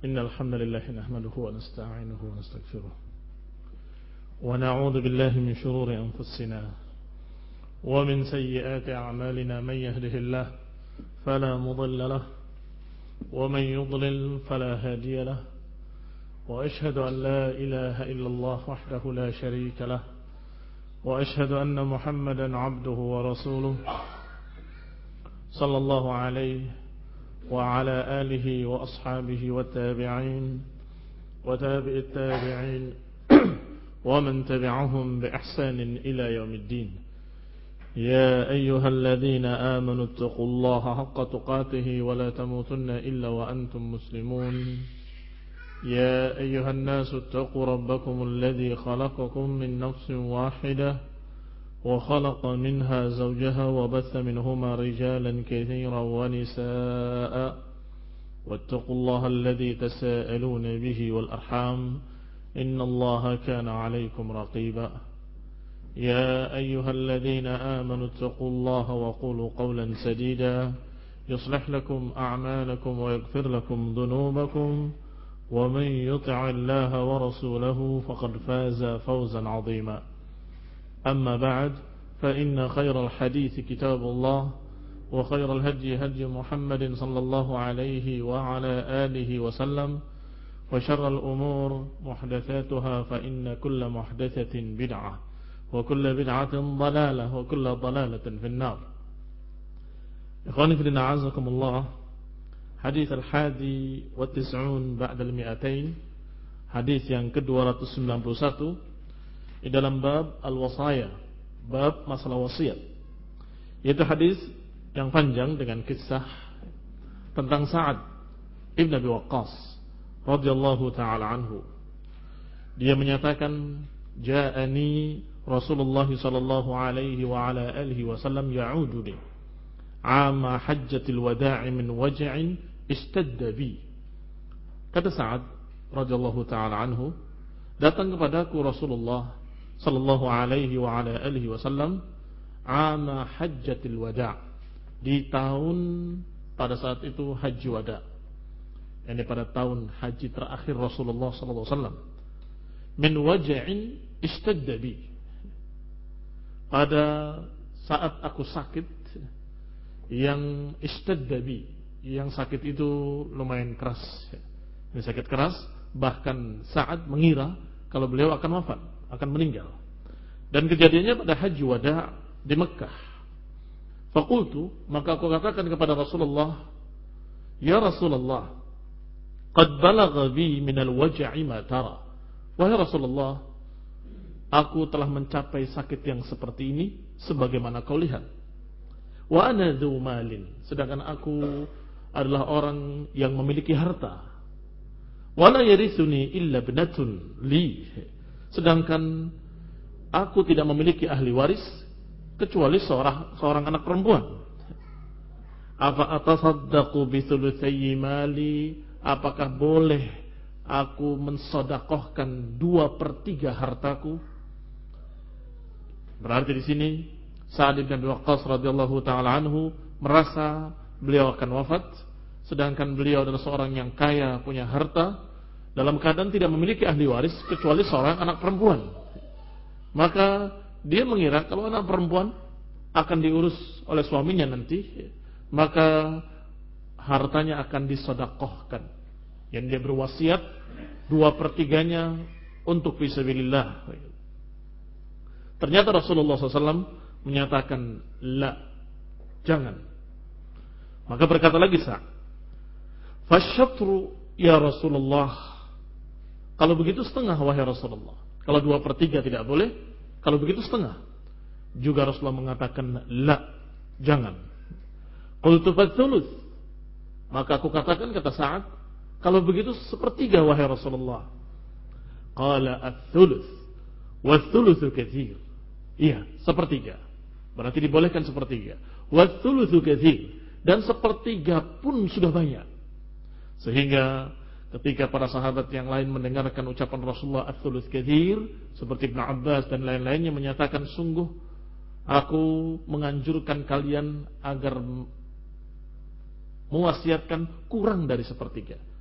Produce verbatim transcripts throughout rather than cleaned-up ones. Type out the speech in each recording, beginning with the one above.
إن الحمد لله نحمده ونستعينه ونستغفره ونعوذ بالله من شرور أنفسنا ومن سيئات أعمالنا. من يهده الله فلا مضل له ومن يضلل فلا هادي له وأشهد أن لا إله إلا الله وحده لا شريك له وأشهد أن محمدا عبده ورسوله صلى الله عليه وعلى آله وأصحابه والتابعين وتابع التابعين ومن تبعهم بإحسان إلى يوم الدين. يا أيها الذين آمنوا اتقوا الله حق تقاته ولا تموتن إلا وأنتم مسلمون. يا أيها الناس اتقوا ربكم الذي خلقكم من نفس واحدة وخلق منها زوجها وبث منهما رجالا كثيرا ونساء واتقوا الله الذي تساءلون به والأرحام إن الله كان عليكم رقيبا. يا أيها الذين آمنوا اتقوا الله وقولوا قولا سديدا يصلح لكم أعمالكم ويغفر لكم ذنوبكم ومن يطع الله ورسوله فقد فاز فوزا عظيما. أما بعد فإن خير الحديث كتاب الله وخير الهدي هدي محمد صلى الله عليه وعلى آله وسلم وشر الأمور محدثاتها فإن كل محدثة بدعة وكل بدعة ضلالة وكل ضلالة في النار. إخواني في الدين أعزكم الله. Hadis al-hadi wa tis'un ba'da al-mi'atain, hadis yang ke dua ratus sembilan puluh satu di dalam bab al-wasaya, bab masalah wasiat. Yaitu hadis yang panjang dengan kisah tentang Sa'ad ibn Abi Waqqas radhiyallahu ta'ala anhu. Dia menyatakan, ja'ani Rasulullah sallallahu alaihi wa ala alihi wasallam ya'uduni ama hajjatil wada'i min waj'in istadda bi. Kata Sa'ad radhiyallahu ta'ala anhu, datang kepadaku Rasulullah sallallahu alaihi wa ala alihi wasallam ama hajjatil wada', di tahun pada saat itu haji wada', yakni pada tahun haji terakhir Rasulullah sallallahu alaihi wasallam, min waj'in istadda bi, pada saat aku sakit yang istadda bi, yang sakit itu lumayan keras. Ini sakit keras, bahkan Sa'ad mengira kalau beliau akan wafat, akan meninggal. Dan kejadiannya pada haji wada' di Mekah. Faqultu, maka aku katakan kepada Rasulullah, ya Rasulullah, qad balagha bi minal waj'i ma tara. Wahai Rasulullah, aku telah mencapai sakit yang seperti ini sebagaimana kau lihat. Wa ana dzu malin, sedangkan aku adalah orang yang memiliki harta. Wala yarisuni illa ibnatun li, sedangkan aku tidak memiliki ahli waris kecuali seorang seorang anak perempuan. Afa atasaddaqu bi thulutsayyi mali, apakah boleh aku mensedekahkan dua per tiga hartaku? Berarti di sini Sa'ad bin Abi Waqqas radhiyallahu ta'ala anhu merasa beliau akan wafat, sedangkan beliau adalah seorang yang kaya, punya harta, dalam keadaan tidak memiliki ahli waris kecuali seorang anak perempuan. Maka dia mengira kalau anak perempuan akan diurus oleh suaminya nanti, maka hartanya akan disedekahkan. Yang dia berwasiat dua per tiganya untuk fisabilillah. Ternyata Rasulullah shallallahu alaihi wasallam menyatakan, la, jangan. Maka berkata lagi Sa'ad, fasyatru ya Rasulullah, kalau begitu setengah wahai Rasulullah. Kalau dua per tiga tidak boleh, kalau begitu setengah. Juga Rasulullah mengatakan, la, jangan. Qultu fathuluth, maka aku katakan, kata Sa'ad, kalau begitu sepertiga wahai Rasulullah. Qala athuluth wa thuluthu katsir. Iya, sepertiga. Berarti dibolehkan sepertiga. Wa thuluthu katsir, dan sepertiga pun sudah banyak. Sehingga ketika para sahabat yang lain mendengarkan ucapan Rasulullah ats-tsuluts katsir, seperti Ibnu Abbas dan lain-lainnya, menyatakan, sungguh aku menganjurkan kalian agar mewasiatkan kurang dari sepertiga.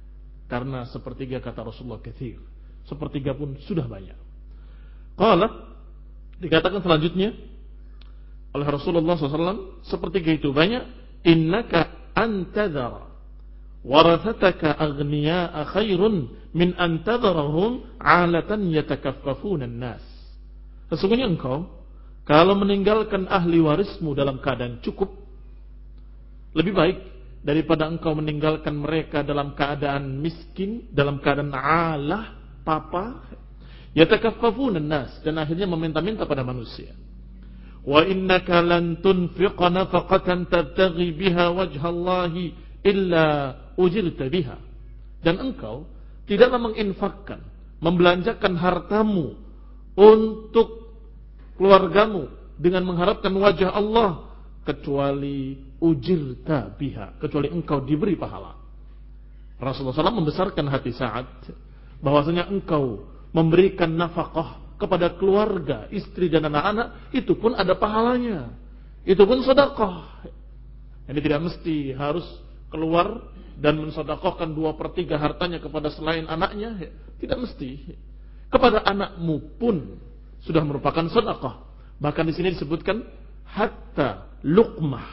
Karena sepertiga kata Rasulullah katsir. Sepertiga pun sudah banyak. Qala, dikatakan selanjutnya oleh Rasulullah shallallahu alaihi wasallam, sepertiga itu banyak. Innaka antadhara warathataka aghniya'a khairun min antadharahum 'alatan yatakaffafuna an-nas. Sesungguhnya engkau kalau meninggalkan ahli warismu dalam keadaan cukup, lebih baik daripada engkau meninggalkan mereka dalam keadaan miskin, dalam keadaan alah, papa, yatakaffafuna an-nas, dan akhirnya meminta-minta pada manusia. Wa innaka lan tunfiqa nafaqatan tabtaghi biha wajhallahi illa ujirta biha. Dan engkau tidaklah menginfakkan, membelanjakan hartamu untuk keluargamu dengan mengharapkan wajah Allah, kecuali ujirta biha, kecuali engkau diberi pahala. Rasulullah shallallahu alaihi wasallam membesarkan hati Sa'ad bahwasanya engkau memberikan nafkah kepada keluarga, istri dan anak-anak, itu pun ada pahalanya. Itu pun sedekah. Jadi tidak mesti harus keluar dan mensedekahkan dua per tiga hartanya kepada selain anaknya. Tidak mesti. Kepada anakmu pun sudah merupakan sedekah. Bahkan di sini disebutkan hatta luqmah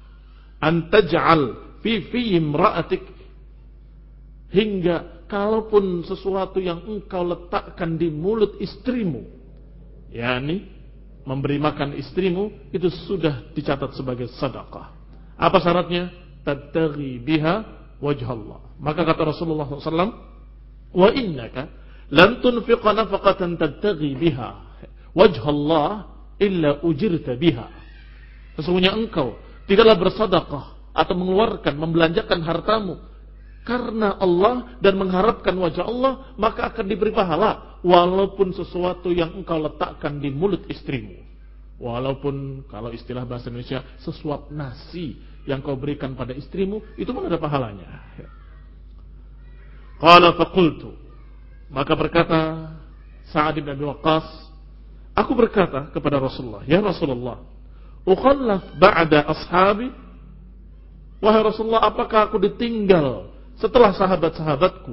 antaj'al fi fi imra'atik, hingga kalaupun sesuatu yang engkau letakkan di mulut istrimu, yakni memberi makan istrimu, itu sudah dicatat sebagai sedekah. Apa syaratnya? Tabtaghi biha wajhallah. Maka kata Rasulullah shallallahu alaihi wasallam, wa innaka lan tunfiqa nafaqatan tabtaghi biha wajhallah illa ujirta biha. Sesungguhnya engkau tidaklah bersedekah atau mengeluarkan, membelanjakan hartamu karena Allah dan mengharapkan wajah Allah, maka akan diberi pahala walaupun sesuatu yang engkau letakkan di mulut istrimu. Walaupun kalau istilah bahasa Indonesia sesuap nasi yang kau berikan pada istrimu, itu pun ada pahalanya. Qala faqultu, maka berkata Sa'ad bin Abi Waqqas, aku berkata kepada Rasulullah, ya Rasulullah, ukhallaf ba'da ashabi, wahai Rasulullah, apakah aku ditinggal setelah sahabat-sahabatku?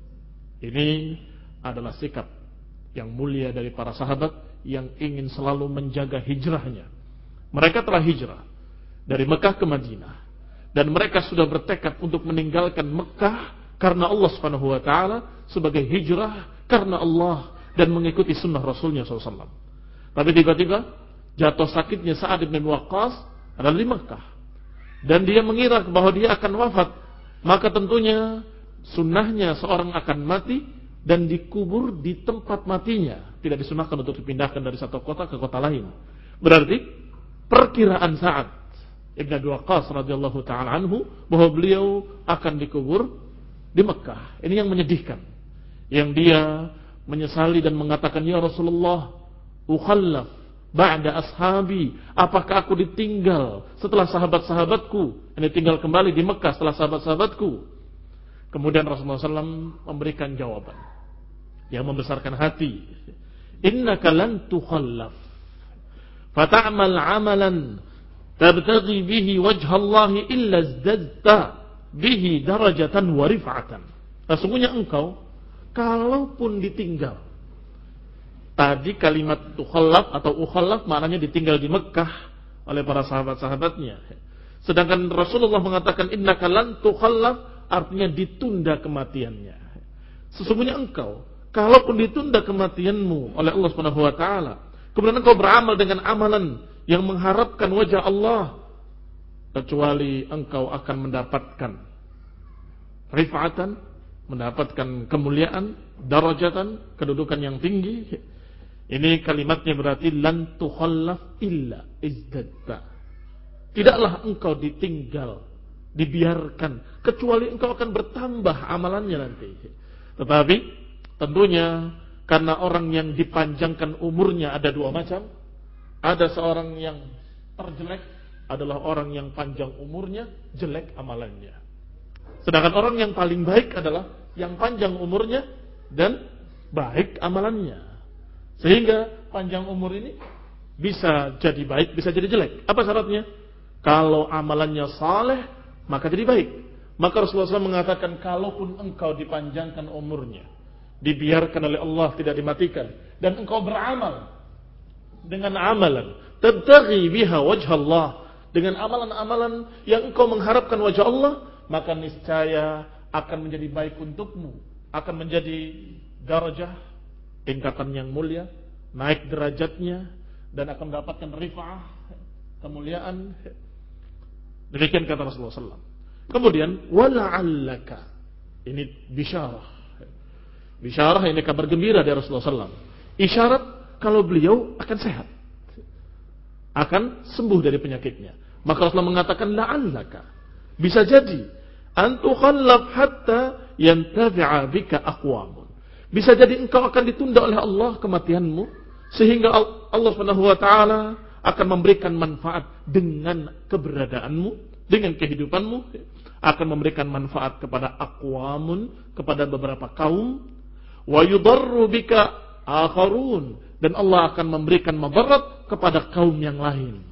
Ini adalah sikap yang mulia dari para sahabat yang ingin selalu menjaga hijrahnya. Mereka telah hijrah dari Mekah ke Madinah, dan mereka sudah bertekad untuk meninggalkan Mekah karena Allah Subhanahu wa taala, sebagai hijrah karena Allah dan mengikuti sunnah Rasulnya shallallahu alaihi wasallam. Tapi tiba-tiba jatuh sakitnya Sa'ad bin Waqqas adalah di Mekah, dan dia mengira bahwa dia akan wafat. Maka tentunya sunnahnya seorang akan mati dan dikubur di tempat matinya, tidak disunahkan untuk dipindahkan dari satu kota ke kota lain. Berarti perkiraan Sa'ad Ibn Abi Waqqas radhiyallahu ta'ala anhu bahwa beliau akan dikubur di Mekah, ini yang menyedihkan, yang dia menyesali dan mengatakan, ya Rasulullah, ukhallaf ba'da ashabi, apakah aku ditinggal setelah sahabat-sahabatku, ini tinggal kembali di Mekah setelah sahabat-sahabatku. Kemudian Rasulullah shallallahu alaihi wasallam memberikan jawaban yang membesarkan hati, innaka lan tukhallaf fata'mal amalan tabtaghi bihi wajhallahi illa izdadta bihi darajatan wa rif'atan. Sesungguhnya engkau kalaupun ditinggal, tadi kalimat tukhallaf atau ukhallaf maknanya ditinggal di Mekah oleh para sahabat-sahabatnya. Sedangkan Rasulullah mengatakan innaka lan tukhallaf, artinya ditunda kematiannya. Sesungguhnya engkau kalaupun ditunda kematianmu oleh Allah Subhanahu wa taala, kemudian engkau beramal dengan amalan yang mengharapkan wajah Allah, kecuali engkau akan mendapatkan rif'atan, mendapatkan kemuliaan, darajatan, kedudukan yang tinggi. Ini kalimatnya berarti lan tukhallaf illa izdadta. Tidaklah engkau ditinggal, dibiarkan, kecuali engkau akan bertambah amalannya nanti. Tetapi tentunya karena orang yang dipanjangkan umurnya ada dua macam. Ada seorang yang terjelek adalah orang yang panjang umurnya, jelek amalannya. Sedangkan orang yang paling baik adalah yang panjang umurnya dan baik amalannya. Sehingga panjang umur ini bisa jadi baik, bisa jadi jelek. Apa syaratnya? Kalau amalannya saleh, maka jadi baik. Maka Rasulullah shallallahu alaihi wasallam mengatakan, kalaupun engkau dipanjangkan umurnya, dibiarkan oleh Allah, tidak dimatikan, dan engkau beramal dengan amalan tabtaghi biha wajh Allah, dengan amalan-amalan yang engkau mengharapkan wajah Allah, maka niscaya akan menjadi baik untukmu, akan menjadi darajah, tingkatan yang mulia, naik derajatnya, dan akan mendapatkan rifa'ah, kemuliaan. Demikian kata Rasulullah shallallahu alaihi wasallam. Kemudian wala'allaka, ini bisyarah. Bisyarah ini kabar gembira dari Rasulullah shallallahu alaihi wasallam. Isyarat kalau beliau akan sehat, akan sembuh dari penyakitnya. Maka Rasulullah mengatakan la'allaka, bisa jadi antukhallaf hatta yantafi'a bika aqwamun. Bisa jadi engkau akan ditunda oleh Allah kematianmu, sehingga Allah Subhanahu wa taala akan memberikan manfaat dengan keberadaanmu, dengan kehidupanmu, akan memberikan manfaat kepada aqwamun, kepada beberapa kaum, wa yudarru bika akharun, dan Allah akan memberikan madarat kepada kaum yang lain.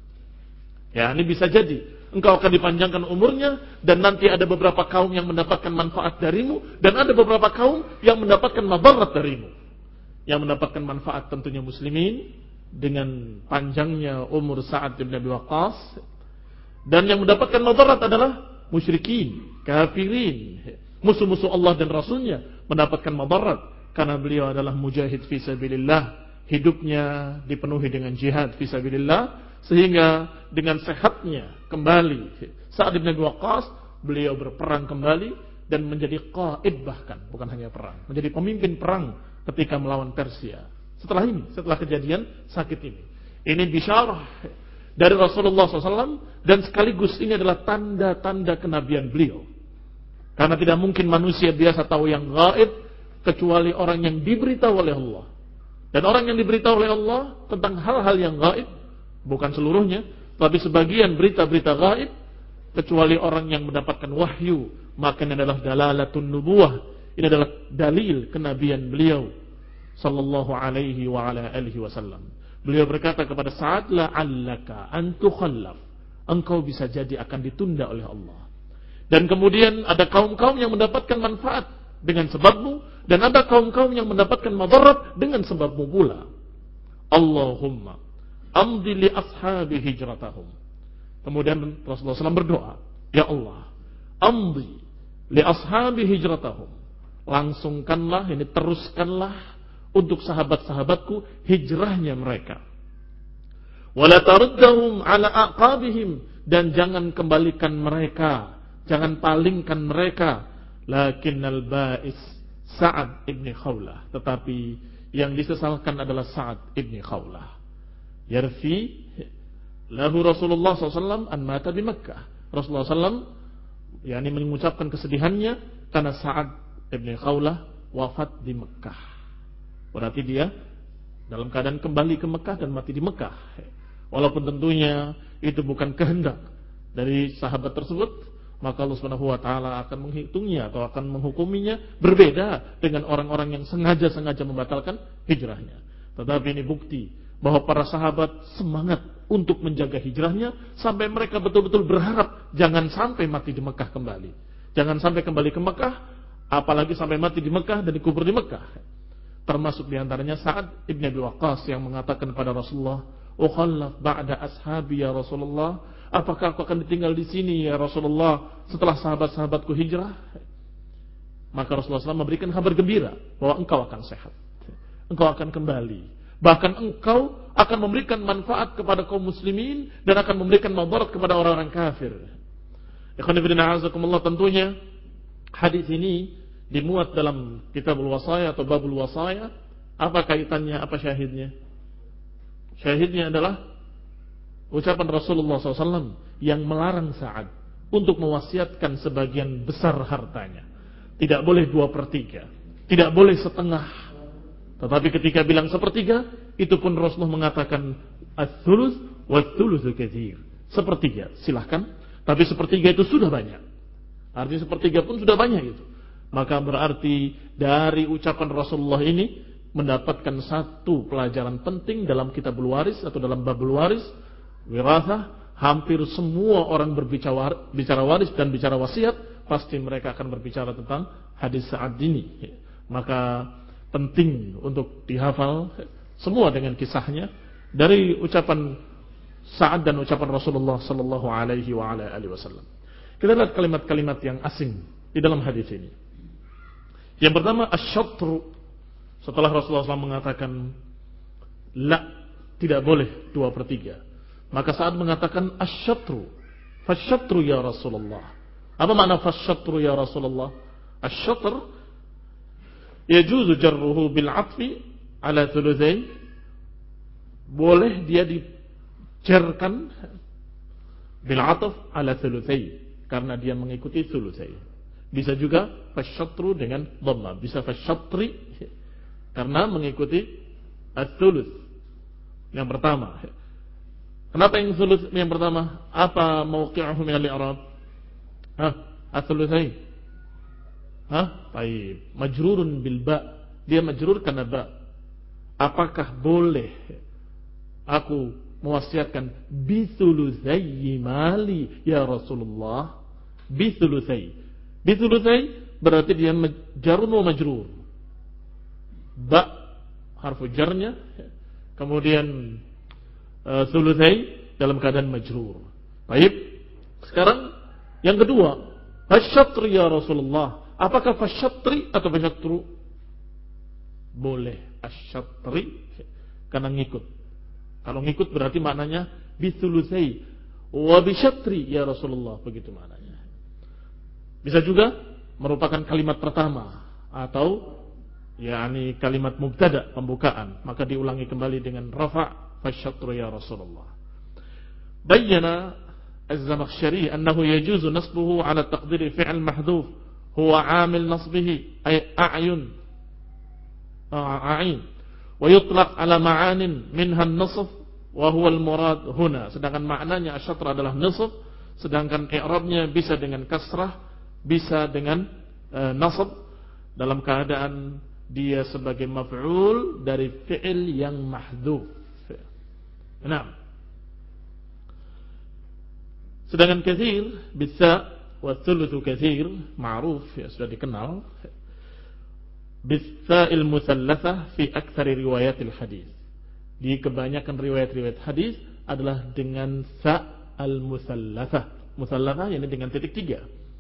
Ya, ini bisa jadi engkau akan dipanjangkan umurnya, dan nanti ada beberapa kaum yang mendapatkan manfaat darimu, dan ada beberapa kaum yang mendapatkan madarat darimu. Yang mendapatkan manfaat tentunya muslimin dengan panjangnya umur Sa'ad bin Abi Waqqas, dan yang mendapatkan madarat adalah musyrikin, kafirin, musuh-musuh Allah dan Rasulnya mendapatkan madarat karena beliau adalah mujahid fi sabilillah, hidupnya dipenuhi dengan jihad fi sabilillah, sehingga dengan sehatnya kembali Sa'ad bin Abi Waqqas, beliau berperang kembali dan menjadi qaid, bahkan bukan hanya perang, menjadi pemimpin perang ketika melawan Persia. Setelah ini, setelah kejadian sakit ini, ini bisyarah dari Rasulullah shallallahu alaihi wasallam, dan sekaligus ini adalah tanda-tanda kenabian beliau. Karena tidak mungkin manusia biasa tahu yang gaib kecuali orang yang diberitahu oleh Allah. Dan orang yang diberitahu oleh Allah tentang hal-hal yang gaib, bukan seluruhnya, tapi sebagian berita-berita gaib, kecuali orang yang mendapatkan wahyu, maka ini adalah dalalatun nubuwah. Ini adalah dalil kenabian beliau sallallahu alaihi wa ala alihi wasallam. Beliau berkata kepada Sa'ad, la'allaka an tukhallaf, engkau bisa jadi akan ditunda oleh Allah. Dan kemudian ada kaum-kaum yang mendapatkan manfaat dengan sebabmu, dan ada kaum-kaum yang mendapatkan madarat dengan sebabmu pula. Allahumma amdi li ashabi hijratahum. Kemudian Rasulullah shallallahu alaihi wasallam berdoa, ya Allah, amdi li ashabi hijratahum, langsungkanlah, ini teruskanlah untuk sahabat-sahabatku hijrahnya mereka. Wala taruddahum ala aqabihim, dan jangan kembalikan mereka, jangan palingkan mereka. Lakinnal ba'is Sa'ad ibn Khawlah, tetapi yang disesalkan adalah Sa'ad ibn Khawlah. Yarfi lahu Rasulullah shallallahu alaihi wasallam an mata di Makkah. Rasulullah shallallahu alaihi wasallam yakni mengucapkan kesedihannya karena Sa'ad ibn Khawlah wafat di Mekah. Berarti dia dalam keadaan kembali ke Mekah dan mati di Mekah. Walaupun tentunya itu bukan kehendak dari sahabat tersebut, maka Allah Subhanahu wa taala akan menghitungnya atau akan menghukuminya berbeda dengan orang-orang yang sengaja-sengaja membatalkan hijrahnya. Tetapi ini bukti bahwa para sahabat semangat untuk menjaga hijrahnya sampai mereka betul-betul berharap jangan sampai mati di Mekah kembali. Jangan sampai kembali ke Mekah, apalagi sampai mati di Mekah dan dikubur di Mekah. Termasuk diantaranya Sa'ad ibn Abi Waqqas yang mengatakan kepada Rasulullah, "Ukhallaf ba'da ashabi ya Rasulullah." Apakah aku akan ditinggal di sini ya Rasulullah setelah sahabat-sahabatku hijrah? Maka Rasulullah shallallahu alaihi wasallam memberikan kabar gembira bahwa engkau akan sehat, engkau akan kembali, bahkan engkau akan memberikan manfaat kepada kaum muslimin dan akan memberikan madarat kepada orang-orang kafir. Ikhwan fillah azakumullah, tentunya hadis ini dimuat dalam kitabul wasaya atau babul wasaya. Apa kaitannya, apa syahidnya? Syahidnya adalah ucapan Rasulullah shallallahu alaihi wasallam yang melarang Sa'ad untuk mewasiatkan sebagian besar hartanya. Tidak boleh dua per tiga, tidak boleh setengah. Tetapi ketika bilang sepertiga, itu pun Rasulullah mengatakan ats-tsulus wat-tsulusu katsir. Sepertiga, silahkan. Tapi sepertiga itu sudah banyak. Artinya sepertiga pun sudah banyak itu. Maka berarti dari ucapan Rasulullah ini mendapatkan satu pelajaran penting dalam kitabul waris atau dalam babul waris, wirasah. Hampir semua orang berbicara bicara waris dan bicara wasiat pasti mereka akan berbicara tentang hadis Sa'ad ini. Maka penting untuk dihafal semua dengan kisahnya dari ucapan Sa'ad dan ucapan Rasulullah sallallahu alaihi wa ala alihi wasallam. Kita lihat kalimat-kalimat yang asing di dalam hadis ini. Yang pertama asy-syatru. Setelah Rasulullah shallallahu alaihi wasallam mengatakan la, tidak boleh dua per tiga, maka Sa'ad mengatakan asy-syatru. Fasy-syatru ya Rasulullah. Apa makna fasy-syatru ya Rasulullah? Asy-syatr yajuzu jarruhu bil 'atfi ala thulutsain. Boleh dia dijarkan bil 'atf ala thulutsain karena dia mengikuti thulutsain. Bisa juga fasy-syatru dengan dhamma, bisa fasy-syatri karena mengikuti ats-thuluts. Yang pertama. Kenapa yang thuluts yang pertama? Apa mauqi'uhu min al-i'rab? Hah? Ats-thulutsain. Hah? Baik. Majrurun bil ba. Dia majrur karena ba. Apakah boleh aku mewasiatkan bitsulutsai mali ya Rasulullah? Bitsulutsai. Bitsulutsai berarti dia jarun wa majrur. Ba harfu jarnya, kemudian uh, thulutsai dalam keadaan majrur. Baik. Sekarang yang kedua, fasy-syatr ya Rasulullah. Apakah fasy-syatri atau fasy-syatru? Boleh asy-syatri karena ngikut. Kalau ngikut berarti maknanya bitsulutsai wa bisyatri ya Rasulullah, begitu maknanya. Bisa juga merupakan kalimat pertama atau yakni kalimat mubtada pembukaan, maka diulangi kembali dengan rafa' fasy-syatru ya Rasulullah. Bayyana Az-Zamakhsyari annahu yajuzu nasbuhu ala taqdiri fi'l mahdhuf huwa 'amil nasbihi ay a'yun a'in wa yutlaq ala ma'anin minha an-nasb wa huwa al-murad huna. Sedangkan maknanya asy-syatr adalah nasb, sedangkan i'rabnya bisa dengan kasrah, bisa dengan e, nasb dalam keadaan dia sebagai maf'ul dari fi'il yang mahdhuf. Nah, sedangkan katsir bisa wa thulutsu katsir ma'ruf, ya sudah dikenal. Bisa'il musallatsah fi aktsari riwayatil hadis. Di kebanyakan riwayat-riwayat hadis adalah dengan sa al-musallatsah. Musallatsah yakni dengan titik tiga.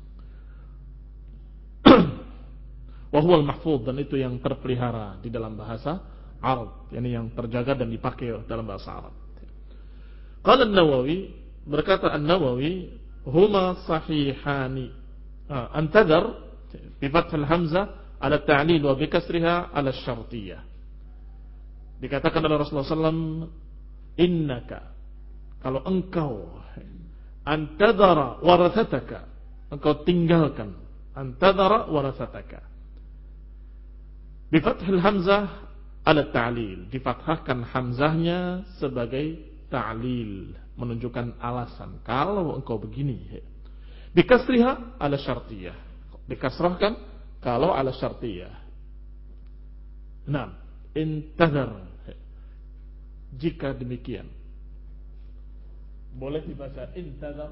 Wa huwa al-mahfuz, dan itu yang terpelihara di dalam bahasa Arab, yakni yang terjaga dan dipakai dalam bahasa Arab. Qala An-Nawawi, berkata An-Nawawi, huma sahihani. Ah, antadar bi fathil hamzah ala ta'lil wa bi kasriha ala syartiyah. Dikatakan oleh Rasulullah sallallahu alaihi wasallam, innaka, kalau engkau antadara warasataka, engkau tinggalkan antadara warasataka. Bi fathil hamzah ala ta'lil, difathahkan hamzahnya sebagai ta'lil, menunjukkan alasan kalau engkau begini. Bi kasriha ala syartiyah, dikasrahkan kalau ala syartiyah. Nah, intadar, jika demikian. Boleh dibaca intadar,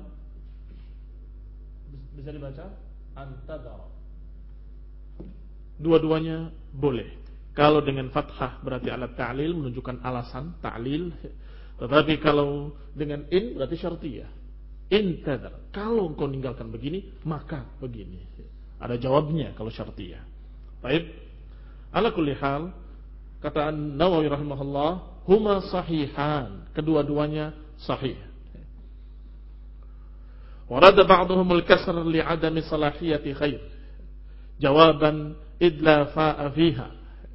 bisa dibaca antadar. Dua-duanya boleh. Kalau dengan fathah berarti alat ta'lil, menunjukkan alasan ta'lil. Tetapi kalau dengan in berarti syartiyah. Intadar, kalau engkau meninggalkan begini, maka begini. Ada jawabnya kalau syartiyah. Baik. Ala kulli hal, kata An-Nawawi rahimahullah, huma sahihan, kedua-duanya sahih. Warada ba'duhumul kasr li'adami salahiyati khair. Jawaban idla fa'a fiha.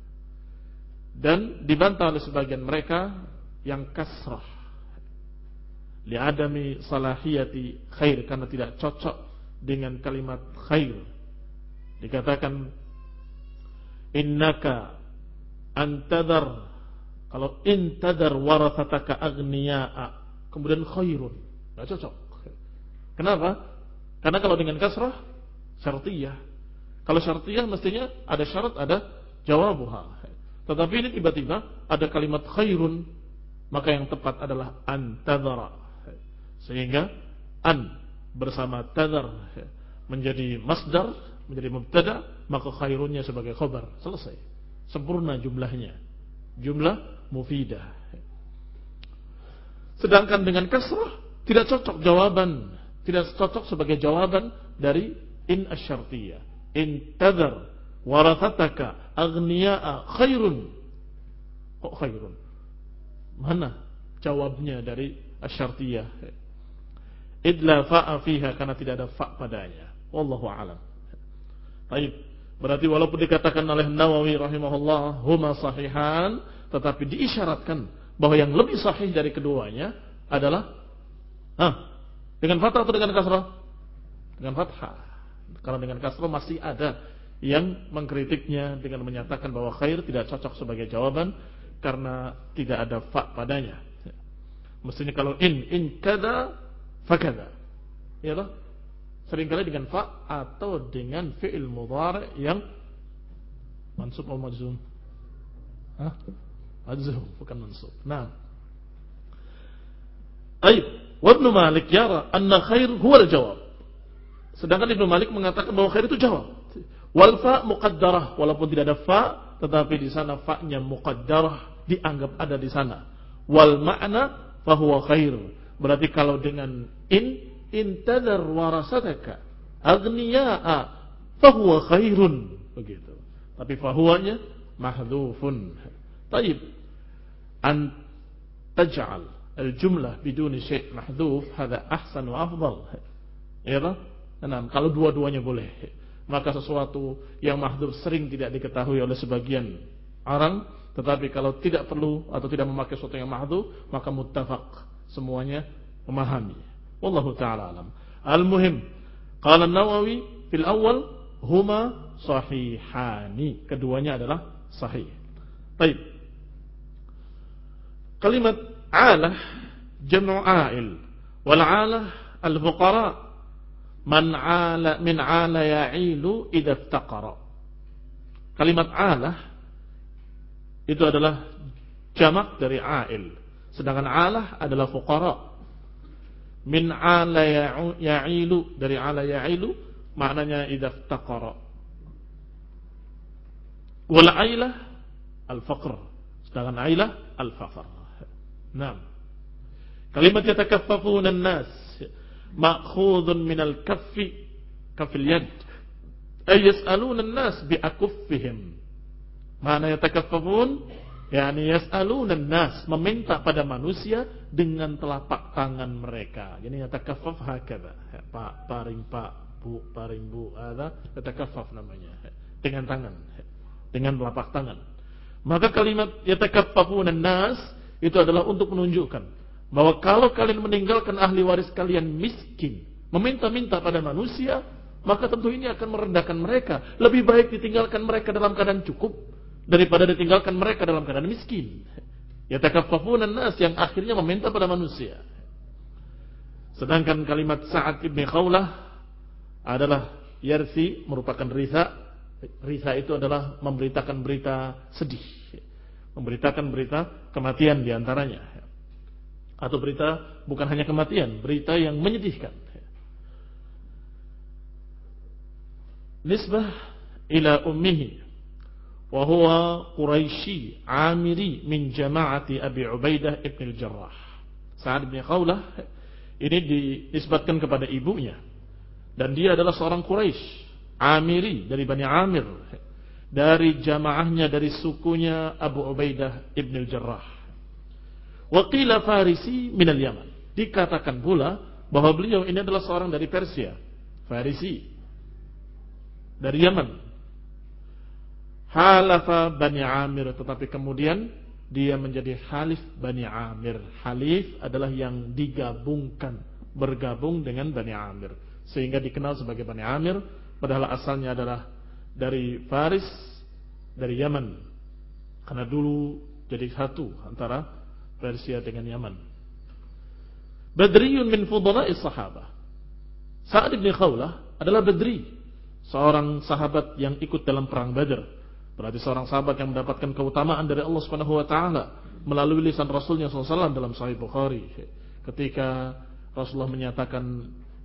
Dan dibantah oleh sebagian mereka yang kasrah li'adami salahiyati khair, karena tidak cocok dengan kalimat khair. Dikatakan innaka antadar, kalau intadar warasataka agniya'a, kemudian khairun, tidak cocok. Kenapa? Karena kalau dengan kasrah syartiyah. Kalau syartiyah mestinya ada syarat, ada jawabuha. Tetapi ini tiba-tiba ada kalimat khairun, maka yang tepat adalah antadara. Sehingga an bersama tadar menjadi masdar, menjadi mubtada, maka khairunnya sebagai khabar. Selesai. Sempurna jumlahnya. Jumlah mufidah. Sedangkan dengan kasrah tidak cocok jawaban, tidak cocok sebagai jawaban dari in asyartiyah. In tadhar warathataka aghniya'a khairun. Kok khairun? Mana jawabnya dari asyartiyah? Idla fa'a fiha, karena tidak ada fa' padanya. Wallahu a'lam. Baik, berarti walaupun dikatakan oleh Nawawi rahimahullah huma sahihan, tetapi diisyaratkan bahwa yang lebih sahih dari keduanya adalah ah, dengan fathah atau dengan kasrah? Dengan fathah. Karena dengan kasrah masih ada yang mengkritiknya dengan menyatakan bahwa khair tidak cocok sebagai jawaban karena tidak ada fa padanya. Mestinya kalau in in kada fakada. Ya lah. Seringkali dengan fa atau dengan fi'il mudhari' yang mansub atau majzum. Hah? Majzum, bukan mansub. Nah. Baik, wa Ibnu Malik yara anna khair huwa al-jawab. Sedangkan Ibnu Malik mengatakan bahwa khair itu jawab. Wal fa muqaddarah, walaupun tidak ada fa, tetapi di sana fa-nya muqaddarah, dianggap ada di sana. Wal ma'na fa huwa khair. Berarti kalau dengan in intadhar warasataka aghniya'a fa huwa khairun, begitu. Tapi fa huwanya mahdhufun. Baik. An taj'al al-jumlah biduni syai' mahdhuf hadha ahsan wa afdal. Ya lah? Nah, kalau dua-duanya boleh, maka sesuatu yang mahdhuf sering tidak diketahui oleh sebagian orang, tetapi kalau tidak perlu atau tidak memakai sesuatu yang mahdhuf, maka muttafaq, semuanya memahami. Wallahu ta'ala alam. Al-muhim, qala An-Nawawi fil awal huma sahihani, keduanya adalah sahih. Baik. Kalimat alah jam'u a'il, wal alah al-fuqara, man ala min ala ya'ilu idza iftaqara. Kalimat alah itu adalah jamak dari a'il, sedangkan alah adalah fuqara. Min ala ya'ilu, dari ala ya'ilu maknanya idza iftaqara. Wal ailah al-faqr, sedangkan ailah al-faqr. Naam. Kalimat yatakaffafuna an-nas ma'khudun minal kaffi, kafil yad, ay yas'aluna an-nas bi'akuffihim. Mana yatakaffafun, yakni yas'aluna an-nas, meminta pada manusia dengan telapak tangan mereka. Jadi yatakaffaf hakadha, pak paring pak, bu paring bu, ada yatakaffaf namanya, dengan tangan, dengan telapak tangan. Maka kalimat yatakaffafuna an-nas itu adalah untuk menunjukkan bahwa kalau kalian meninggalkan ahli waris kalian miskin, meminta-minta pada manusia, maka tentu ini akan merendahkan mereka. Lebih baik ditinggalkan mereka dalam keadaan cukup daripada ditinggalkan mereka dalam keadaan miskin. Yatakaffafuna an-nas, yang akhirnya meminta pada manusia. Sedangkan kalimat Sa'ad ibn Khawlah adalah yarsi, merupakan risa. Risa itu adalah memberitakan berita sedih, memberitakan berita kematian diantaranya, atau berita bukan hanya kematian, berita yang menyedihkan. Nisbah ila ummihi wa huwa Quraisy Amiri min jama'ati Abi Ubaidah ibn al-Jarrah. Sa'ad bin Khawlah ini dinisbatkan kepada ibunya, dan dia adalah seorang Quraisy Amiri dari Bani Amir, dari jamaahnya, dari sukunya Abu Ubaidah ibn al-Jarrah. Waqila Farisi minal Yaman, dikatakan pula bahwa beliau ini adalah seorang dari Persia, Farisi, dari Yaman. Halafa Bani Amir, tetapi kemudian dia menjadi halif Bani Amir. Halif adalah yang digabungkan, bergabung dengan Bani Amir, sehingga dikenal sebagai Bani Amir, padahal asalnya adalah dari Faris, dari Yaman, karena dulu jadi satu antara Persia dengan Yaman. Badriyun min fudala'is sahabah. Sa'ad bin Khawlah adalah Badri, seorang sahabat yang ikut dalam perang Badr. Berarti seorang sahabat yang mendapatkan keutamaan dari Allah Subhanahu wa taala melalui lisan Rasulnya sallallahu alaihi wasallam dalam Sahih Bukhari. Ketika Rasulullah menyatakan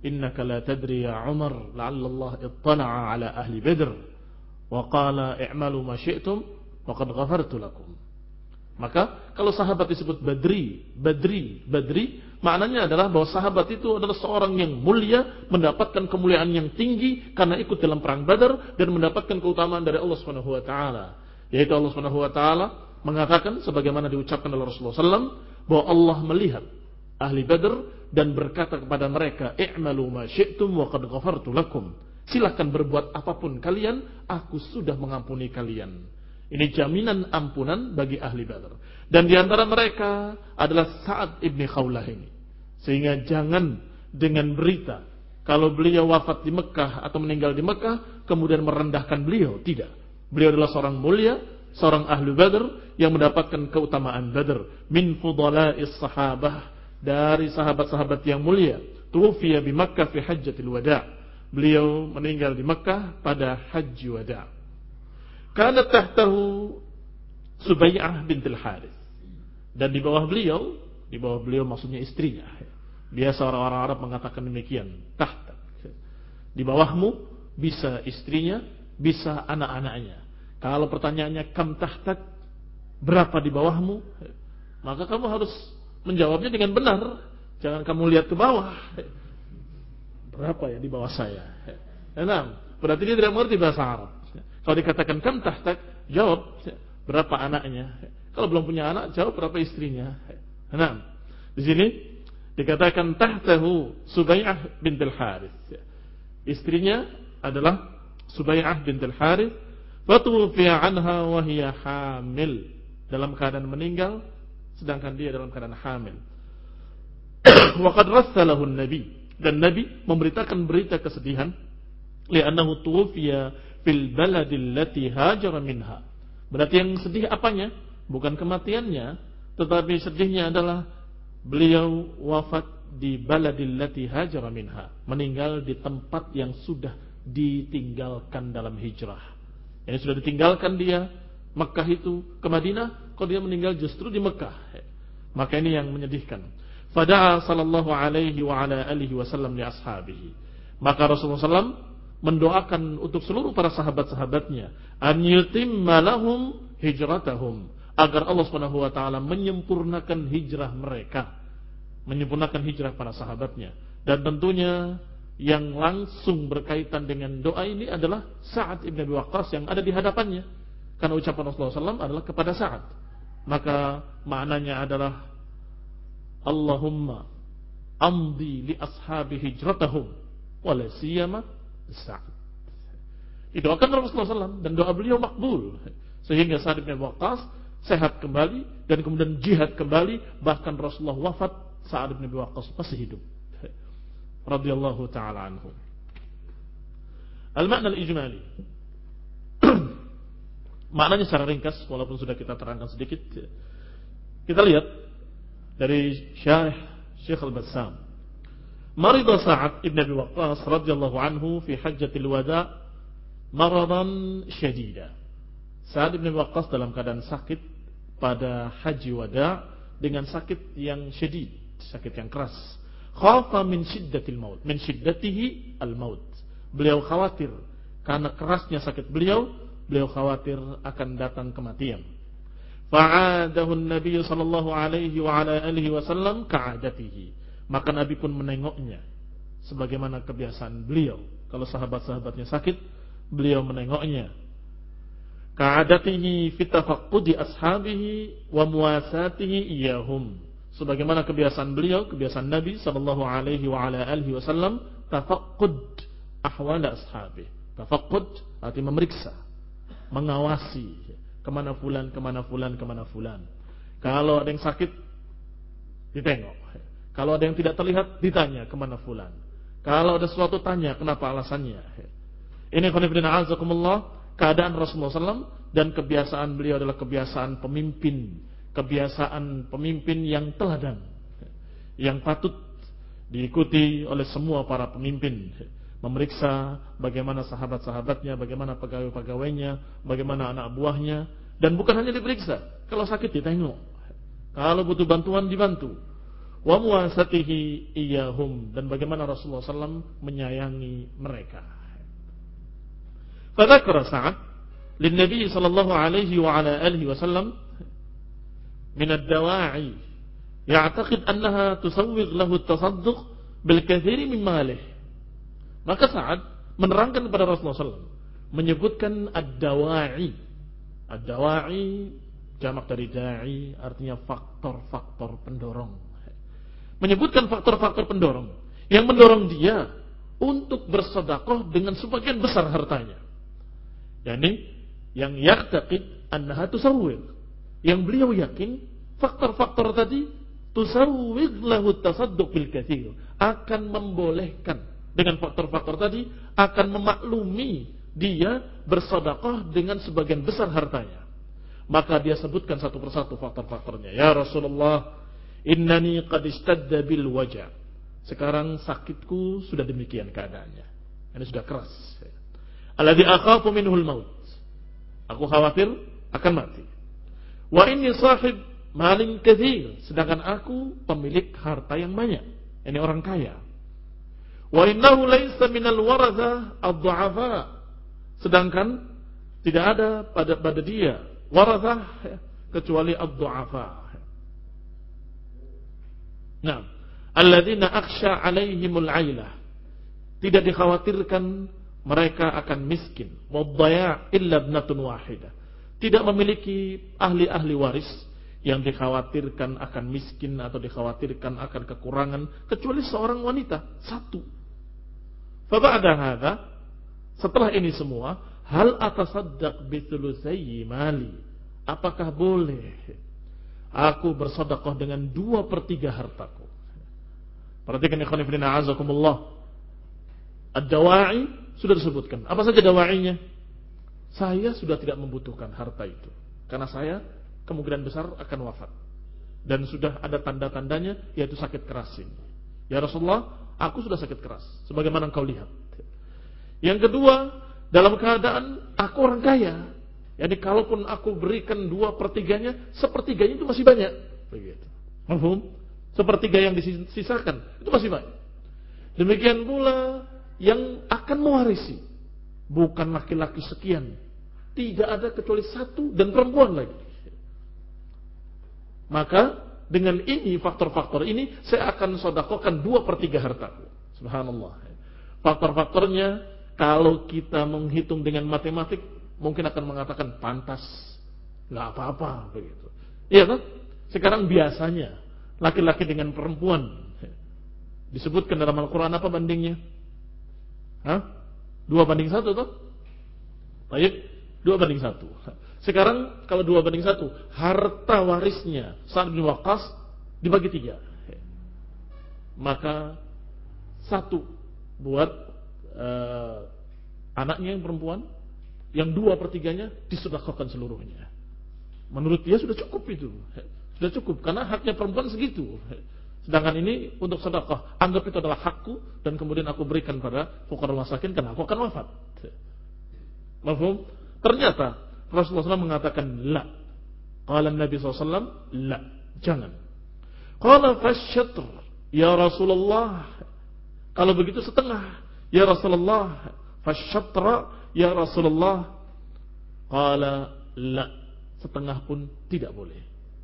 innaka la tadri ya Umar la'alla Allah ittala'a ala ahli Badr wa qala i'malu ma syi'tum wa qad ghafartu lakum. Maka kalau sahabat disebut Badri, Badri, Badri, maknanya adalah bahwa sahabat itu adalah seorang yang mulia, mendapatkan kemuliaan yang tinggi karena ikut dalam perang Badar dan mendapatkan keutamaan dari Allah Subhanahu wa taala. Yaitu Allah Subhanahu wa taala mengatakan sebagaimana diucapkan oleh Rasulullah sallallahu alaihi wasallam bahwa Allah melihat ahli Badar dan berkata kepada mereka, "I'malu ma syi'tum wa qad ghafartu lakum." Silakan berbuat apapun kalian, aku sudah mengampuni kalian. Ini jaminan ampunan bagi ahli Badar. Dan di antara mereka adalah Sa'ad ibn Khawlah ini. Sehingga jangan dengan berita kalau beliau wafat di Mekah atau meninggal di Mekah kemudian merendahkan beliau. Tidak. Beliau adalah seorang mulia, seorang ahli Badar yang mendapatkan keutamaan Badar. Min fudala'is sahabah, dari sahabat-sahabat yang mulia. Tuwfiya bi Makkah fi hajjatil wada'. Beliau meninggal di Mekah pada haji wada'. Kana tahtahu Subay'ah bintul Harith. Dan di bawah beliau, di bawah beliau maksudnya istrinya. Biasa orang-orang Arab mengatakan demikian, tahta. Di bawahmu bisa istrinya, bisa anak-anaknya. Kalau pertanyaannya kam tahtak, berapa di bawahmu? Maka kamu harus menjawabnya dengan benar. Jangan kamu lihat ke bawah. Berapa ya di bawah saya? Enam. Berarti dia tidak mengerti bahasa Arab. Kalau dikatakan kam tahtak, jawab berapa anaknya. Kalau belum punya anak, jawab berapa istrinya. Nah, di sini dikatakan tahtahu Subay'ah bintul Harith. Istrinya adalah Subay'ah bintul Harith. Fatuwfiya anha wa hiya hamil. Dalam keadaan meninggal, sedangkan dia dalam keadaan hamil. Wa qad rassalahu an-nabi, dan Nabi memberitakan berita kesedihan li'annahu tuwfiya fil baladil lati hajara minha. Berarti yang sedih apanya? Bukan kematiannya, tetapi sedihnya adalah beliau wafat di baladil lati hajara minha, meninggal di tempat yang sudah ditinggalkan dalam hijrah. Yang sudah ditinggalkan dia Mekah itu ke Madinah, kok dia meninggal justru di Mekah. Maka ini yang menyedihkan. Fada'a sallallahu alaihi wa ala alihi wasallam li ashabihi. Maka Rasulullah sallallahu alaihi wasallam mendoakan untuk seluruh para sahabat-sahabatnya an yutimma lahum hijratahum, agar Allah Subhanahu wa taala menyempurnakan hijrah mereka, menyempurnakan hijrah para sahabatnya. Dan tentunya yang langsung berkaitan dengan doa ini adalah Sa'ad ibn Abi Waqqas yang ada di hadapannya, karena ucapan Rasulullah sallallahu alaihi wasallam adalah kepada Sa'ad. Maka maknanya adalah Allahumma amdi li ashabi hijratahum wala siyama Sa'ad. Didoakan Rasulullah sallallahu alaihi wasallam dan doa beliau makbul, sehingga Sa'ad bin Waqqas sehat kembali dan kemudian jihad kembali. Bahkan Rasulullah wafat, Sa'ad bin Waqqas masih hidup radhiyallahu taala anhu. Al-makna al-ijmali, maknanya secara ringkas walaupun sudah kita terangkan sedikit. Kita lihat dari Syarih Syekh Al-Bassam. Marida Sa'ad ibn Abi Waqqas radhiyallahu anhu fi hajjatil wada' maradan syadida. Sa'ad ibn Abi Waqqas dalam keadaan sakit pada haji wada' dengan sakit yang syadid, sakit yang keras. Khafa min shiddatil maut, min shiddatihi al-maut. Beliau khawatir karena kerasnya sakit beliau, beliau khawatir akan datang kematian. Fa'adahu an-nabiy sallallahu alaihi wa ala alihi wasallam ka'adatihi. Maka Nabi pun menengoknya sebagaimana kebiasaan beliau. Kalau sahabat-sahabatnya sakit, beliau menengoknya. Ka'adatihi fi tafaqqudi ashabihi wa muwasatihi iyahum. Sebagaimana kebiasaan beliau, kebiasaan Nabi sallallahu alaihi wa ala alihi wasallam, tafaqqud ahwal ashabihi. Tafaqqud arti memeriksa, mengawasi kemana fulan, kemana fulan, kemana fulan. Kalau ada yang sakit, ditengok. Kalau ada yang tidak terlihat, ditanya kemana fulan. Kalau ada sesuatu, tanya kenapa alasannya. Ini khonifidina azakumullah, keadaan Rasulullah sallallahu alaihi wasallam, dan kebiasaan beliau adalah kebiasaan pemimpin, kebiasaan pemimpin yang teladan, yang patut diikuti oleh semua para pemimpin. Memeriksa bagaimana sahabat-sahabatnya, bagaimana pegawai-pegawainya, bagaimana anak buahnya. Dan bukan hanya diperiksa, kalau sakit ditengok, kalau butuh bantuan dibantu. wa muwasatihi iyahum, dan bagaimana Rasulullah sallallahu alaihi wasallam menyayangi mereka. Fadzakara Sa'ad lin Nabi sallallahu alaihi wa ala alihi wasallam min ad-dawa'i ya'taqid annaha tusawwigh lahu at-tasadduq bil katsiri min malih. Maka Sa'ad menerangkan kepada Rasulullah sallallahu alaihi wasallam, menyebutkan ad-dawa'i. Ad-dawa'i jamak dari da'i, artinya faktor-faktor pendorong. Menyebutkan faktor-faktor pendorong yang mendorong dia untuk bersedekah dengan sebagian besar hartanya. Yani yang ya'taqid annaha tusawwigh, yang beliau yakin faktor-faktor tadi tusawwigh lahu at-tasadduq bil katsir, akan membolehkan, dengan faktor-faktor tadi akan memaklumi dia bersedekah dengan sebagian besar hartanya. Maka dia sebutkan satu persatu faktor-faktornya. Ya Rasulullah, innani qad istadda bil waja'. Sekarang sakitku sudah demikian keadaannya. Ini sudah keras. Alladzi akhafu minhul maut. Aku khawatir akan mati. Wa inni sahib malin katsir. Sedangkan aku pemilik harta yang banyak. Ini orang kaya. Wa innahu laysa minal waratha ad-du'afa. Sedangkan tidak ada pada pada dia waratha kecuali ad-du'afa. Nah, alladzina akhsha 'alaihimul 'ailah. Tidak dikhawatirkan mereka akan miskin. Wadaya illa ibnatun wahidah. Tidak memiliki ahli-ahli waris yang dikhawatirkan akan miskin atau dikhawatirkan akan kekurangan kecuali seorang wanita satu. Fa ba'da hadza, setelah ini semua, hal atasaddaq bi thulutsai mali. Apakah boleh aku bersedekah dengan dua per tiga hartaku? Perhatikan ikhwan fillah azakumullah. Ad-dawa'i sudah disebutkan. Apa saja dawa'inya? Saya sudah tidak membutuhkan harta itu, karena saya kemungkinan besar akan wafat. Dan sudah ada tanda-tandanya, yaitu sakit keras ini. Ya Rasulullah, aku sudah sakit keras, sebagaimana engkau lihat. Yang kedua, dalam keadaan aku orang kaya. Jadi kalaupun aku berikan dua per tiganya, sepertiganya itu masih banyak. Begitu. Mahfum? Sepertiga yang disisakan, itu masih banyak. Demikian pula yang akan mewarisi, bukan laki-laki sekian, tidak ada kecuali satu dan perempuan lagi. Maka dengan ini, faktor-faktor ini, saya akan sedekahkan dua per tiga hartaku. Subhanallah. Faktor-faktornya, kalau kita menghitung dengan matematik, mungkin akan mengatakan pantas, nggak apa-apa begitu. Iya kan? Sekarang biasanya laki-laki dengan perempuan disebutkan dalam Al-Quran apa bandingnya? Hah? Dua banding satu toh? Baik, dua banding satu. Sekarang kalau dua banding satu, harta warisnya Sa'ad bin Waqqas dibagi tiga. Maka satu buat uh, anaknya yang perempuan, yang dua per tiganya disedekahkan seluruhnya. Menurut dia sudah cukup itu, sudah cukup karena haknya perempuan segitu. Sedangkan ini untuk sedekah, anggap itu adalah hakku dan kemudian aku berikan pada fuqara masakin karena aku akan wafat. Mafhum? Ternyata Rasulullah shallallahu alaihi wasallam mengatakan la. Qala Nabi shallallahu alaihi wasallam la, jangan. Qala fasyatr ya Rasulullah. Kalau begitu setengah ya Rasulullah. Fasyatra ya Rasulullah. Qala la, setengah pun tidak boleh.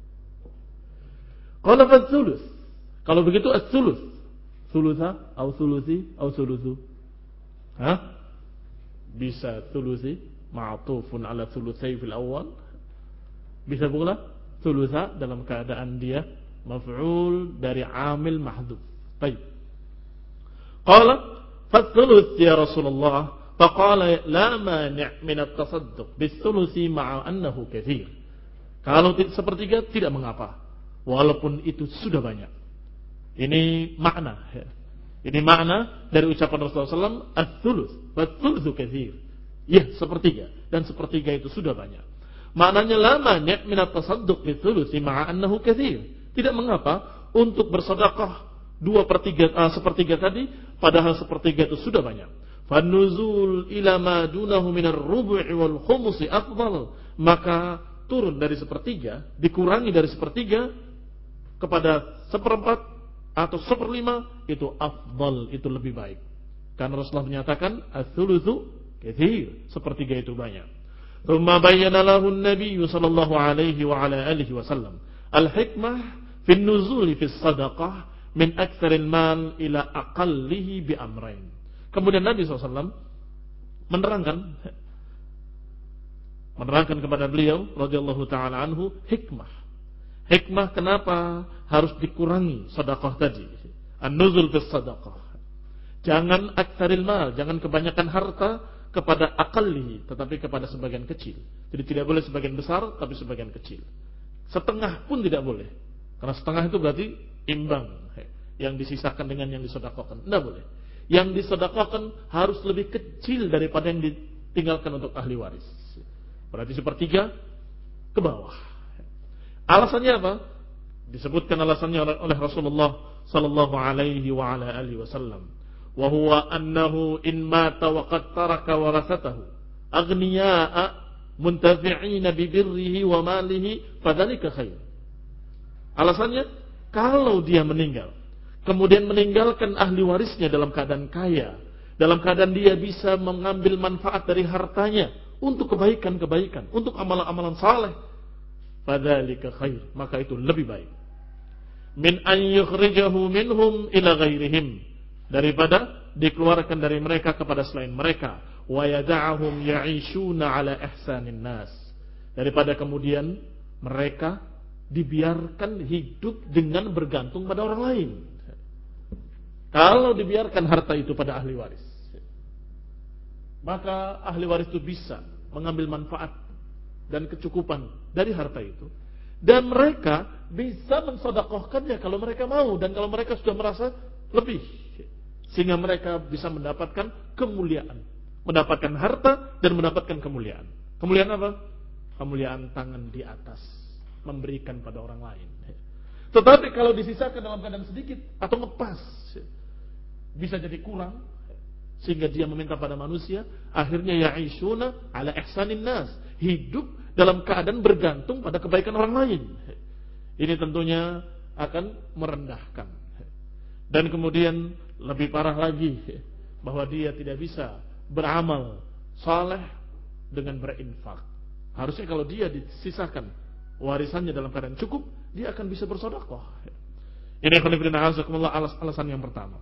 Qala fathuluth. Kalau begitu as-thuluth. Thulutha atau thuluthi atau thuluthu. Hah? Bisa thuluthi ma'tufun ala thulutsai fil awal. Bisa pula thulutha dalam keadaan dia maf'ul dari amil mahdhuf. Baik. Qala fathuluth ya Rasulullah. Faqala la mani' min at-tasadduq bis-thuluthi ma'a annahu katsir. Kalau sepertiga tidak mengapa, walaupun itu sudah banyak. Ini makna ya. Ini makna dari ucapan Rasulullah shallallahu alaihi wasallam ats-tsuluts wa ats-tsulutsu katsir. Ya, sepertiga, dan sepertiga itu sudah banyak. Maknanya la mani' min at-tasadduq bis-tsulusi ma'a annahu katsir. Tidak mengapa untuk bersedekah dua per tiga uh, sepertiga tadi, padahal sepertiga itu sudah banyak. Fan-nuzul ila ma dunahu min ar-rubu'i wal khumusi afdal. Maka turun dari sepertiga, dikurangi dari sepertiga kepada seperempat atau seperlima itu afdal, itu lebih baik. Karena Rasulullah menyatakan ats-tsulutsu katsir, sepertiga itu banyak. Tsumma bayyana lahu an-nabiy sallallahu alaihi wa ala alihi wasallam al-hikmah fi an-nuzul fi as-sadaqah min aktsaril mal ila aqallihi bi amrayn. Kemudian Nabi sallallahu alaihi wasallam menerangkan menerangkan kepada beliau radhiyallahu taala anhu hikmah. Hikmah kenapa harus dikurangi sedekah tadi? An-nuzul fi as-sadaqah. Jangan aktsaril mal, jangan kebanyakan harta kepada aqallihi, tetapi kepada sebagian kecil. Jadi tidak boleh sebagian besar, tapi sebagian kecil. Setengah pun tidak boleh. Karena setengah itu berarti imbang. Yang disisakan dengan yang disedekahkan. Tidak boleh. Yang disedekahkan harus lebih kecil daripada yang ditinggalkan untuk ahli waris. Berarti sepertiga ke bawah. Alasannya apa? Disebutkan alasannya oleh Rasulullah sallallahu alaihi wa ala alihi wasallam. Wa huwa annahu in mata wa qad taraka warasatahu aghniya'a muntafi'ina bi birrihi wa malihi fadzalika khair. Alasannya, kalau dia meninggal kemudian meninggalkan ahli warisnya dalam keadaan kaya, dalam keadaan dia bisa mengambil manfaat dari hartanya untuk kebaikan-kebaikan, untuk amalan-amalan saleh, fadzalika khair, maka itu lebih baik min an yukhrijahu minhum ila ghairihim, daripada dikeluarkan dari mereka kepada selain mereka, wa yada'ahum ya'ishuna ala ihsanin nas, daripada kemudian mereka dibiarkan hidup dengan bergantung pada orang lain. Kalau dibiarkan harta itu pada ahli waris, maka ahli waris itu bisa mengambil manfaat dan kecukupan dari harta itu, dan mereka bisa mensedekahkannya kalau mereka mau dan kalau mereka sudah merasa lebih, sehingga mereka bisa mendapatkan kemuliaan, mendapatkan harta dan mendapatkan kemuliaan. Kemuliaan apa? Kemuliaan tangan di atas, memberikan pada orang lain. Tetapi kalau disisakan dalam keadaan sedikit atau ngepas, bisa jadi kurang, sehingga dia meminta pada manusia, akhirnya ya'ishuna ala ihsanin nas, hidup dalam keadaan bergantung pada kebaikan orang lain. Ini tentunya akan merendahkan. Dan kemudian lebih parah lagi, bahwa dia tidak bisa beramal saleh dengan berinfak. Harusnya kalau dia disisakan warisannya dalam keadaan cukup, dia akan bisa bersedekah. Ini alasan yang pertama.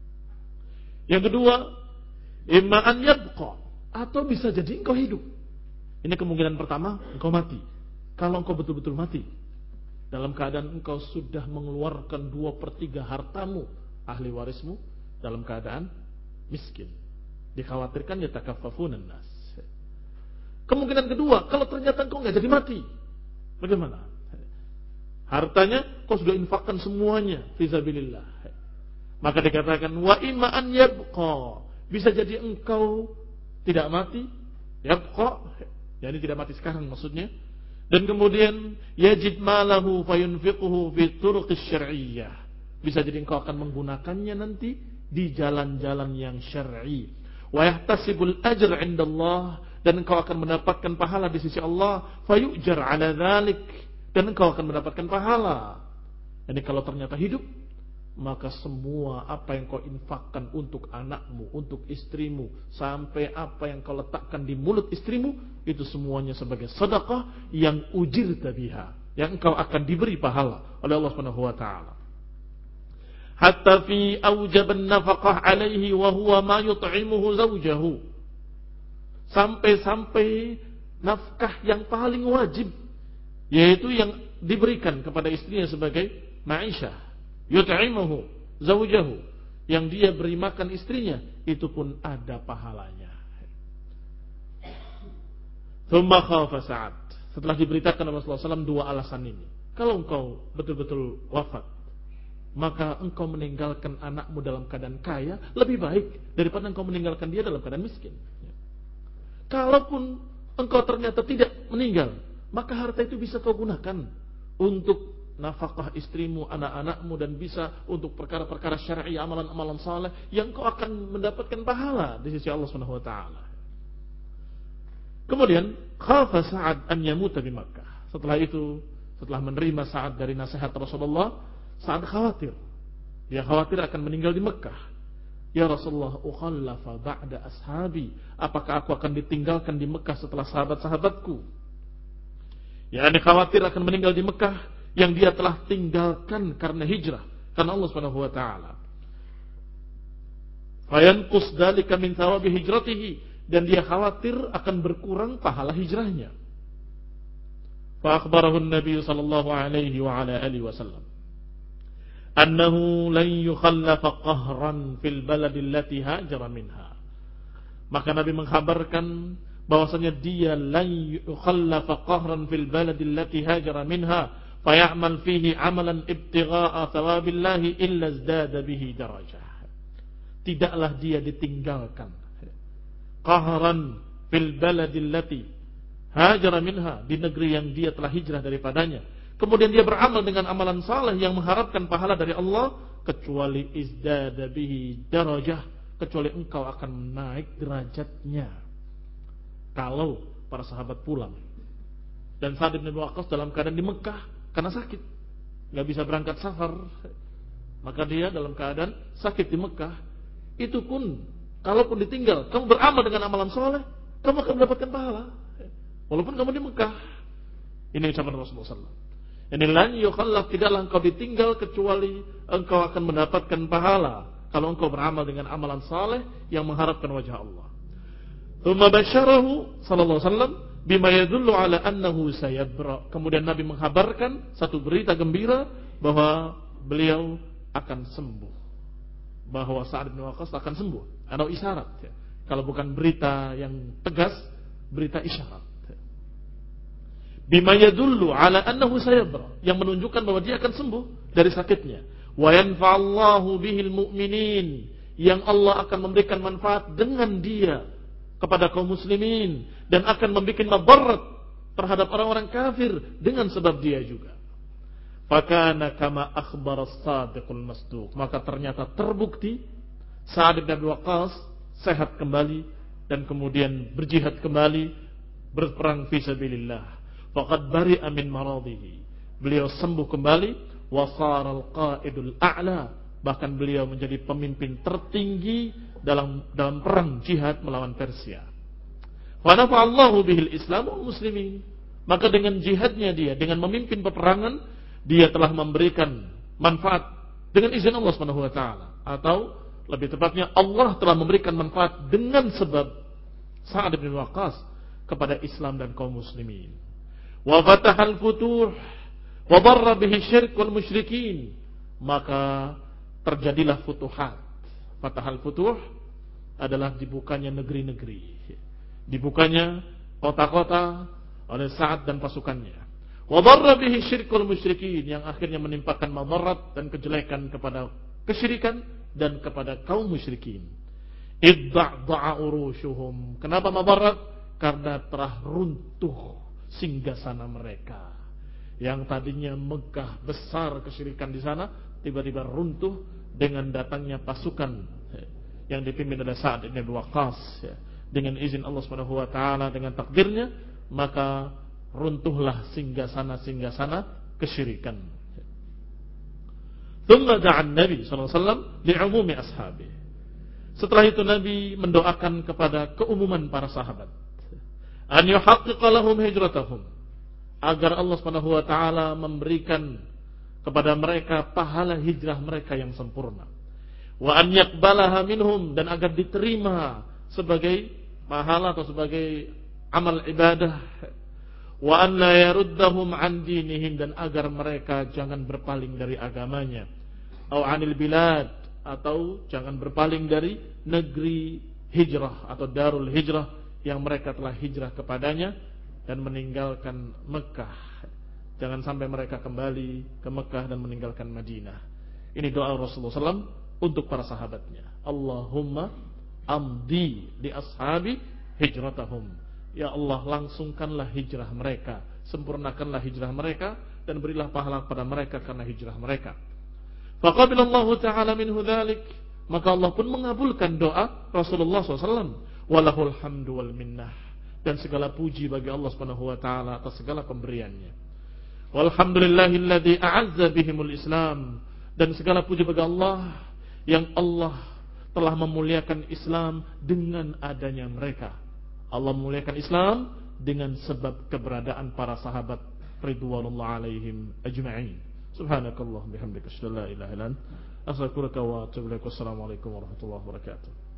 Yang kedua, imma an yabqa, atau bisa jadi engkau hidup. Ini kemungkinan pertama, engkau mati. Kalau engkau betul-betul mati dalam keadaan engkau sudah mengeluarkan dua per tiga hartamu, ahli warismu dalam keadaan miskin, dikhawatirkan yatakaffafunan nas. Kemungkinan kedua, kalau ternyata engkau nggak jadi mati, bagaimana? Hartanya kau sudah infakkan semuanya fisabilillah, maka dikatakan wa imma an yabqa, bisa jadi engkau tidak mati, yabqa, jadi tidak mati sekarang maksudnya, dan kemudian yajid malahu fayunfiquhu fi turuqis syar'iyyah, bisa jadi engkau akan menggunakannya nanti di jalan-jalan yang syar'i, wa yahtasibul ajr 'indallah, dan engkau akan mendapatkan pahala di sisi Allah, fayujar 'ala dzalik, dan engkau akan mendapatkan pahala. Jadi kalau ternyata hidup, maka semua apa yang kau infakkan untuk anakmu, untuk istrimu, sampai apa yang kau letakkan di mulut istrimu, itu semuanya sebagai sedekah yang ujirta biha, yang engkau akan diberi pahala oleh Allah Subhanahu wa taala. Hatta fi aujaban nafaqah alaihi wa huwa ma yut'imuhu zawjahu, sampai-sampai nafkah yang paling wajib, yaitu yang diberikan kepada istrinya sebagai ma'isyah, yut'imuhu zawjahu, yang dia beri makan istrinya, itu pun ada pahalanya. Tsumma khafa Sa'ad, setelah diberitakan oleh Rasulullah sallallahu alaihi wasallam dua alasan ini, kalau engkau betul-betul wafat, maka engkau meninggalkan anakmu dalam keadaan kaya lebih baik daripada engkau meninggalkan dia dalam keadaan miskin. Kalaupun engkau ternyata tidak meninggal, maka harta itu bisa kau gunakan untuk nafkah istrimu, anak-anakmu, dan bisa untuk perkara-perkara syar'i, amalan-amalan saleh yang kau akan mendapatkan pahala di sisi Allah Subhanahu wa taala. Kemudian khafa Sa'ad an yamuta bi Makkah. Setelah itu, setelah menerima Sa'ad dari nasihat Rasulullah, Sa'ad khawatir Dia khawatir akan meninggal di Mekah. Ya Rasulullah, ukhallafa ba'da ashabi. Apakah aku akan ditinggalkan di Mekah setelah sahabat-sahabatku? Ya, ini khawatir akan meninggal di Mekah yang dia telah tinggalkan karena hijrah, karena Allah Subhanahu wa taala. Fayanqus dzalika min thawabi hijratihi, dan dia khawatir akan berkurang pahala hijrahnya. Fa akhbarahu an-nabi sallallahu alaihi wa ala alihi wasallam annahu lan yukhallafa qahran fil baladi allati hajara minha. Maka Nabi mengkhabarkan bahwasanya dia lan yukhallafa qahran fil baladi allati hajara minha fayamal fihi amalan ibtigha'a thawabillahi illa izdada bihi darajah. Tidaklah dia ditinggalkan qahran fil baladi allati hajara minha, di negeri yang dia telah hijrah daripadanya, kemudian dia beramal dengan amalan saleh yang mengharapkan pahala dari Allah, kecuali izdada bihi darajah, kecuali engkau akan naik derajatnya. Kalau para sahabat pulang dan Sa'd bin Abi Waqqas dalam keadaan di Mekah karena sakit, nggak bisa berangkat safar, maka dia dalam keadaan sakit di Mekah, itu pun kalaupun ditinggal, kamu beramal dengan amalan saleh, kamu akan mendapatkan pahala walaupun kamu di Mekah. Ini ucapan Rasulullah sallallahu alaihi wasallam. Ini lan yukhallaf, tidaklah engkau ditinggal kecuali engkau akan mendapatkan pahala kalau engkau beramal dengan amalan saleh yang mengharapkan wajah Allah. Tsumma basyarahu sallallahu alaihi wasallam bima yadullu ala annahu sayabra. Kemudian Nabi menghabarkan satu berita gembira bahwa beliau akan sembuh, bahwa Sa'd bin Waqqas akan sembuh. Atau isyarat ya. Kalau bukan berita yang tegas, berita isyarat. Bima yadullu ala annahu sayabra, yang menunjukkan bahwa dia akan sembuh dari sakitnya. Wa yanfa'allahu bihil mu'minin, yang Allah akan memberikan manfaat dengan dia kepada kaum muslimin, dan akan membuat madarat terhadap orang-orang kafir dengan sebab dia juga. Fakana kama akhbar as-sadiqul masduq, maka ternyata terbukti Sa'd bin Abi Waqqas sehat kembali dan kemudian berjihad kembali, berperang fi sabilillah. Faqad bari'a min maradihi, beliau sembuh kembali. Wa saral qa'idul a'la, bahkan beliau menjadi pemimpin tertinggi dalam dalam perang jihad melawan Persia. Wa nafa'allahu bihil Islam wal muslimin, maka dengan jihadnya dia, dengan memimpin peperangan, dia telah memberikan manfaat dengan izin Allah Subhanahu wa taala, atau lebih tepatnya Allah telah memberikan manfaat dengan sebab Sa'd bin Waqqas kepada Islam dan kaum muslimin. Wa fatahal futuh wa darra bihi syirk wal musyrikin, maka terjadilah futuhat. Fatahal futuh adalah dibukanya negeri-negeri, dibukanya kota-kota oleh Sa'ad dan pasukannya. Wa darra bihi syirk wal musyrikin, yang akhirnya menimpakan madarat dan kejelekan kepada kesyirikan dan kepada kaum musyrikin. Idda'da'a urushuhum, kenapa madarat? Karena telah runtuh singgasana mereka. Yang tadinya megah besar kesyirikan di sana, tiba-tiba runtuh dengan datangnya pasukan yang dipimpin oleh Sa'd bin Abi Waqqas dengan izin Allah Subhanahu wa taala, dengan takdirnya, maka runtuhlah singgasana-singgasana kesyirikan. Tsumma da'an Nabi sallallahu alaihi wasallam li'umumi ashabi. Setelah itu Nabi mendoakan kepada keumuman para sahabat, an yuhaqqiqa lahum hijratahum, agar Allah Subhanahu wa taala memberikan kepada mereka pahala hijrah mereka yang sempurna. Wa an yaqbalaha minhum, dan agar diterima sebagai pahala atau sebagai amal ibadah. Wa an la yaruddahum an dinihim, dan agar mereka jangan berpaling dari agamanya. Au anil bilad, atau jangan berpaling dari negeri hijrah atau darul hijrah yang mereka telah hijrah kepadanya dan meninggalkan Mekah. Jangan sampai mereka kembali ke Mekah dan meninggalkan Madinah. Ini doa Rasulullah sallallahu alaihi wasallam untuk para sahabatnya. Allahumma amdi li ashabi hijratahum. Ya Allah, langsungkanlah hijrah mereka, sempurnakanlah hijrah mereka, dan berilah pahala kepada mereka karena hijrah mereka. Faqabilallahu ta'ala minhu dzalik, maka Allah pun mengabulkan doa Rasulullah sallallahu alaihi wasallam. Walahul hamdu wal minnah, dan segala puji bagi Allah Subhanahu wa taala atas segala pemberiannya. Walhamdulillahilladzi a'azza bihimul Islam, Dan segala puji bagi Allah yang Allah telah memuliakan Islam dengan adanya mereka. Allah memuliakan Islam dengan sebab keberadaan para sahabat ridwanullah alaihim ajma'in. Subhanakallah bihamdika asyhadu an la ilaha illa anta astaghfiruka wa atubu ilaik. Wassalamualaikum warahmatullahi wabarakatuh.